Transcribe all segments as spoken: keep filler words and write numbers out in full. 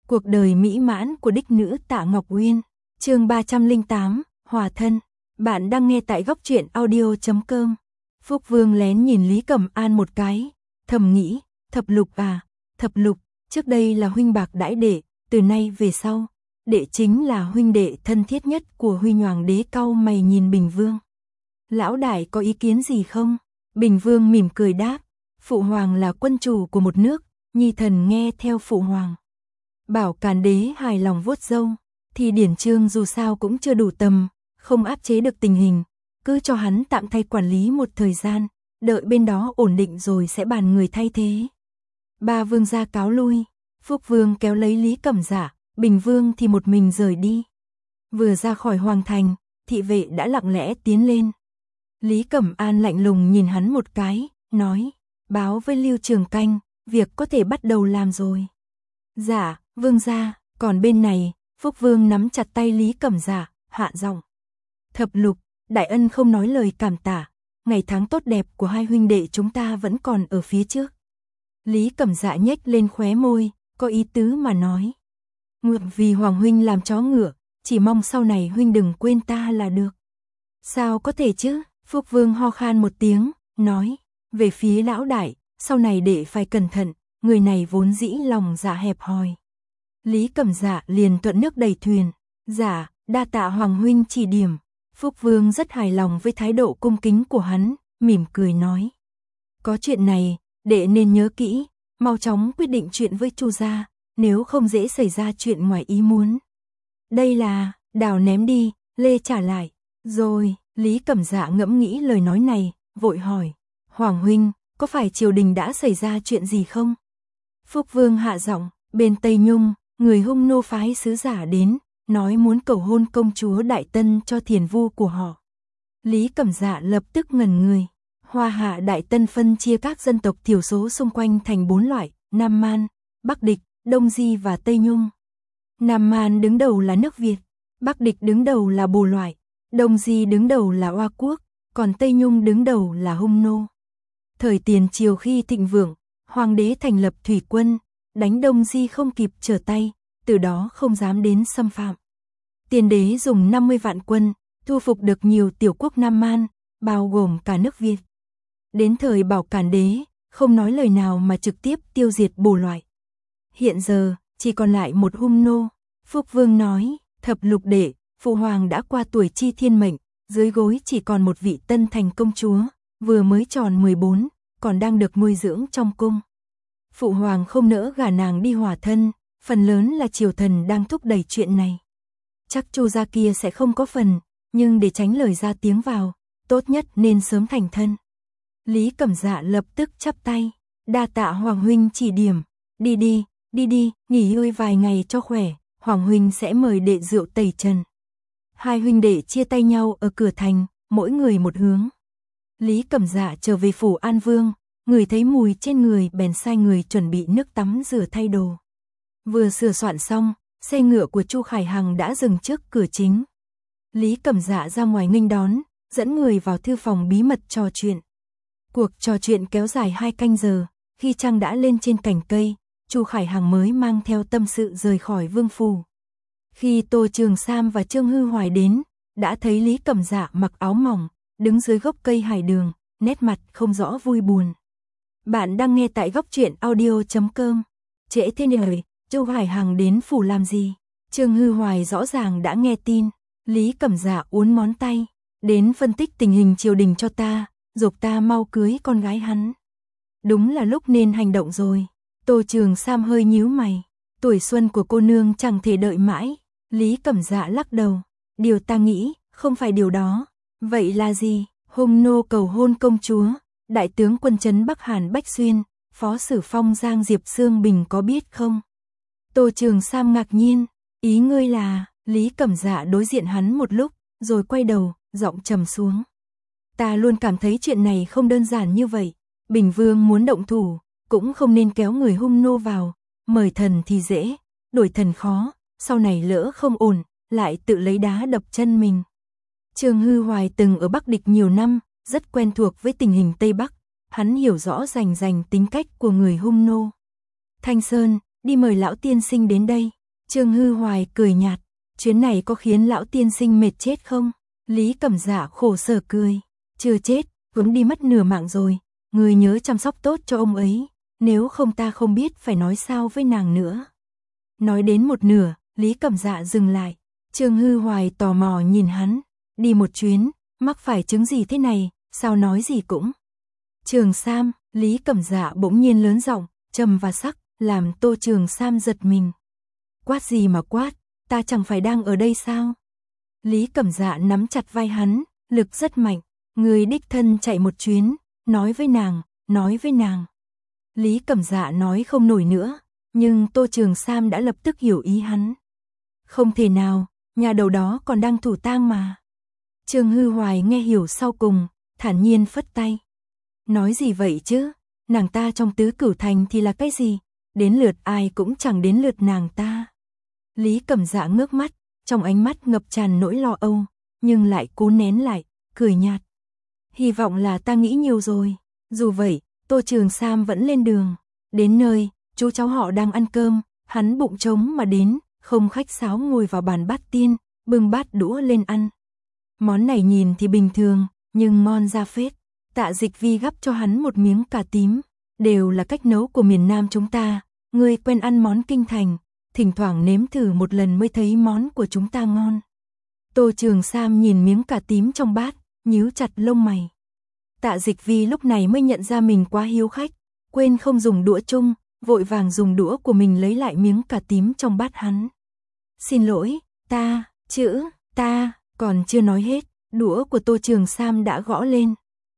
Cuộc đời mỹ mãn của đích nữ Tạ Ngọc Uyên. Chương ba trăm lẻ tám, Hòa thân. Bạn đang nghe tại góc truyện audio chấm com. Phúc Vương lén nhìn Lý Cẩm An một cái, thầm nghĩ, Thập Lục à, Thập Lục, trước đây là huynh bạc đãi đệ, từ nay về sau, đệ chính là huynh đệ thân thiết nhất của Huy Nhoàng Đế. Cau mày nhìn Bình Vương. Lão đại có ý kiến gì không? Bình Vương mỉm cười đáp, Phụ Hoàng là quân chủ của một nước, nhi thần nghe theo Phụ Hoàng. Bảo Càn Đế hài lòng vuốt râu, thì Điển Trương dù sao cũng chưa đủ tầm, không áp chế được tình hình, cứ cho hắn tạm thay quản lý một thời gian, đợi bên đó ổn định rồi sẽ bàn người thay thế. Ba vương gia cáo lui, Phúc Vương kéo lấy Lý Cẩm Dạ, Bình Vương thì một mình rời đi. Vừa ra khỏi hoàng thành, thị vệ đã lặng lẽ tiến lên. Lý Cẩm An lạnh lùng nhìn hắn một cái, nói, báo với Lưu Trường Canh, việc có thể bắt đầu làm rồi. Dạ, vương gia. Còn bên này, Phúc Vương nắm chặt tay Lý Cẩm Dạ, hạ giọng. Thập Lục, đại ân không nói lời cảm tả, ngày tháng tốt đẹp của hai huynh đệ chúng ta vẫn còn ở phía trước. Lý Cẩm Dạ nhếch lên khóe môi, có ý tứ mà nói. Nguyện vì Hoàng huynh làm chó ngựa, chỉ mong sau này huynh đừng quên ta là được. Sao có thể chứ? Phúc Vương ho khan một tiếng, nói, về phía lão đại, sau này đệ phải cẩn thận, người này vốn dĩ lòng dạ hẹp hòi. Lý Cẩm Dạ liền thuận nước đẩy thuyền, dạ, đa tạ Hoàng huynh chỉ điểm. Phúc Vương rất hài lòng với thái độ cung kính của hắn, mỉm cười nói. Có chuyện này, đệ nên nhớ kỹ, mau chóng quyết định chuyện với Chu gia, nếu không dễ xảy ra chuyện ngoài ý muốn. Đây là, đào ném đi, lê trả lại. Rồi, Lý Cẩm Dạ ngẫm nghĩ lời nói này, vội hỏi, Hoàng huynh, có phải triều đình đã xảy ra chuyện gì không? Phúc Vương hạ giọng, bên Tây Nhung, người Hung Nô phái sứ giả đến, nói muốn cầu hôn công chúa Đại Tân cho thiền vu của họ. Lý Cẩm Dạ lập tức ngẩn người. Hoa Hạ Đại Tân phân chia các dân tộc thiểu số xung quanh thành bốn loại, Nam Man, Bắc Địch, Đông Di và Tây Nhung. Nam Man đứng đầu là nước Việt, Bắc Địch đứng đầu là Bồ loại, Đông Di đứng đầu là Oa Quốc, còn Tây Nhung đứng đầu là Hung Nô. Thời tiền triều khi thịnh vượng, Hoàng đế thành lập thủy quân, đánh Đông Di không kịp trở tay, từ đó không dám đến xâm phạm. Tiền đế dùng năm mươi vạn quân, thu phục được nhiều tiểu quốc Nam Man, bao gồm cả nước Việt. Đến thời Bảo Càn Đế, không nói lời nào mà trực tiếp tiêu diệt Bồ loại. Hiện giờ, chỉ còn lại một Hung Nô. Phúc Vương nói, Thập Lục đệ, Phụ Hoàng đã qua tuổi chi thiên mệnh, dưới gối chỉ còn một vị tân thành công chúa, vừa mới tròn mười bốn, còn đang được nuôi dưỡng trong cung. Phụ Hoàng không nỡ gả nàng đi hòa thân, phần lớn là triều thần đang thúc đẩy chuyện này. Chắc Chu gia kia sẽ không có phần, nhưng để tránh lời ra tiếng vào, tốt nhất nên sớm thành thân. Lý Cẩm Dạ lập tức chắp tay, đa tạ Hoàng huynh chỉ điểm, đi đi, đi đi, nghỉ ngơi vài ngày cho khỏe, Hoàng huynh sẽ mời đệ rượu tẩy trần. Hai huynh đệ chia tay nhau ở cửa thành, mỗi người một hướng. Lý Cẩm Dạ trở về phủ An Vương, người thấy mùi trên người bèn sai người chuẩn bị nước tắm rửa thay đồ. Vừa sửa soạn xong, xe ngựa của Chu Khải Hằng đã dừng trước cửa chính. Lý Cẩm Dạ ra ngoài nghênh đón, dẫn người vào thư phòng bí mật trò chuyện. Cuộc trò chuyện kéo dài hai canh giờ, khi trăng đã lên trên cành cây, Chu Khải Hằng mới mang theo tâm sự rời khỏi vương phủ. Khi Tô Trường Sam và Trương Hư Hoài đến, đã thấy Lý Cẩm Dạ mặc áo mỏng, đứng dưới gốc cây hải đường, nét mặt không rõ vui buồn. Bạn đang nghe tại góc truyện audio chấm com. Trễ thế này, Chu Khải Hằng đến phủ làm gì? Trương Hư Hoài rõ ràng đã nghe tin. Lý Cẩm Dạ uốn món tay, đến phân tích tình hình triều đình cho ta, giục ta mau cưới con gái hắn. Đúng là lúc nên hành động rồi. Tô Trường Sam hơi nhíu mày, tuổi xuân của cô nương chẳng thể đợi mãi. Lý Cẩm Dạ lắc đầu, điều ta nghĩ, không phải điều đó. Vậy là gì? Hung Nô cầu hôn công chúa, đại tướng quân trấn Bắc Hàn Bách Xuyên, phó sử Phong Giang Diệp Sương Bình có biết không? Tô Trường Sam ngạc nhiên, ý ngươi là? Lý Cẩm Dạ đối diện hắn một lúc, rồi quay đầu, giọng trầm xuống. Ta luôn cảm thấy chuyện này không đơn giản như vậy. Bình Vương muốn động thủ, cũng không nên kéo người Hung Nô vào, mời thần thì dễ, đổi thần khó, sau này lỡ không ổn, lại tự lấy đá đập chân mình. Trương Hư Hoài từng ở Bắc Địch nhiều năm, rất quen thuộc với tình hình Tây Bắc, hắn hiểu rõ rành rành tính cách của người Hung Nô. Thanh Sơn, đi mời lão tiên sinh đến đây. Trương Hư Hoài cười nhạt, chuyến này có khiến lão tiên sinh mệt chết không? Lý Cẩm Dạ khổ sở cười, chưa chết, vướng đi mất nửa mạng rồi, người nhớ chăm sóc tốt cho ông ấy, nếu không ta không biết phải nói sao với nàng nữa. Nói đến một nửa, Lý Cẩm Dạ dừng lại, Trương Hư Hoài tò mò nhìn hắn, đi một chuyến, mắc phải chứng gì thế này, sao nói gì cũng. Trường Sam, Lý Cẩm Dạ bỗng nhiên lớn giọng, trầm và sắc, làm Tô Trường Sam giật mình. Quát gì mà quát, ta chẳng phải đang ở đây sao? Lý Cẩm Dạ nắm chặt vai hắn, lực rất mạnh, người đích thân chạy một chuyến, nói với nàng, nói với nàng. Lý Cẩm Dạ nói không nổi nữa, nhưng Tô Trường Sam đã lập tức hiểu ý hắn. Không thể nào, nhà đầu đó còn đang thủ tang mà. Trương Hư Hoài nghe hiểu sau cùng, thản nhiên phất tay. Nói gì vậy chứ, nàng ta trong tứ cửu thành thì là cái gì, đến lượt ai cũng chẳng đến lượt nàng ta. Lý Cẩm Dạ ngước mắt, trong ánh mắt ngập tràn nỗi lo âu, nhưng lại cố nén lại, cười nhạt. Hy vọng là ta nghĩ nhiều rồi. Dù vậy, Tô Trường Sam vẫn lên đường. Đến nơi, chú cháu họ đang ăn cơm, hắn bụng trống mà đến, không khách sáo ngồi vào bàn bát tiên, bưng bát đũa lên ăn. Món này nhìn thì bình thường, nhưng ngon ra phết. Tạ Dịch Vi gắp cho hắn một miếng cà tím, đều là cách nấu của miền Nam chúng ta, ngươi quen ăn món kinh thành, thỉnh thoảng nếm thử một lần mới thấy món của chúng ta ngon. Tô Trường Sam nhìn miếng cà tím trong bát, nhíu chặt lông mày. Tạ Dịch Vi lúc này mới nhận ra mình quá hiếu khách, quên không dùng đũa chung, vội vàng dùng đũa của mình lấy lại miếng cà tím trong bát hắn. Xin lỗi, ta, chữ, ta, còn chưa nói hết, đũa của Tô Trường Sam đã gõ lên.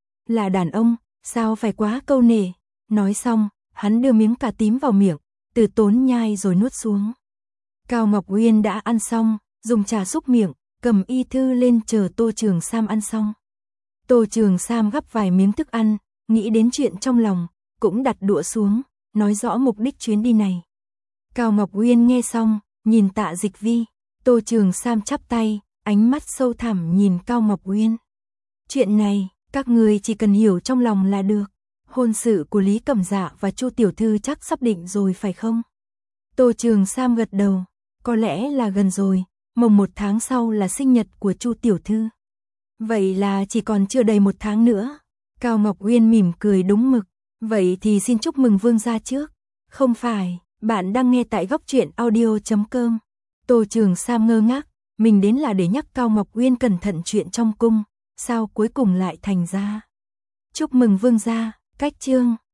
Là đàn ông, sao phải quá câu nệ. Nói xong, hắn đưa miếng cà tím vào miệng, từ tốn nhai rồi nuốt xuống. Cao Ngọc Uyên đã ăn xong, dùng trà xúc miệng, cầm y thư lên chờ Tô Trường Sam ăn xong. Tô Trường Sam gắp vài miếng thức ăn, nghĩ đến chuyện trong lòng, cũng đặt đũa xuống, nói rõ mục đích chuyến đi này. Cao Ngọc Uyên nghe xong, nhìn Tạ Dịch Vi, Tô Trường Sam chắp tay, ánh mắt sâu thẳm nhìn Cao Ngọc Uyên. Chuyện này, các người chỉ cần hiểu trong lòng là được. Hôn sự của Lý Cẩm Dạ và Chu tiểu thư chắc sắp định rồi phải không? Tô Trường Sam gật đầu, có lẽ là gần rồi, mồng một tháng sau là sinh nhật của Chu tiểu thư. Vậy là chỉ còn chưa đầy một tháng nữa. Cao Ngọc Uyên mỉm cười đúng mực, vậy thì xin chúc mừng vương gia trước. Không phải, bạn đang nghe tại góc truyện audio chấm com. Tô Trường Sam ngơ ngác, mình đến là để nhắc Cao Ngọc Uyên cẩn thận chuyện trong cung, sao cuối cùng lại thành ra. Chúc mừng vương gia, cách chương.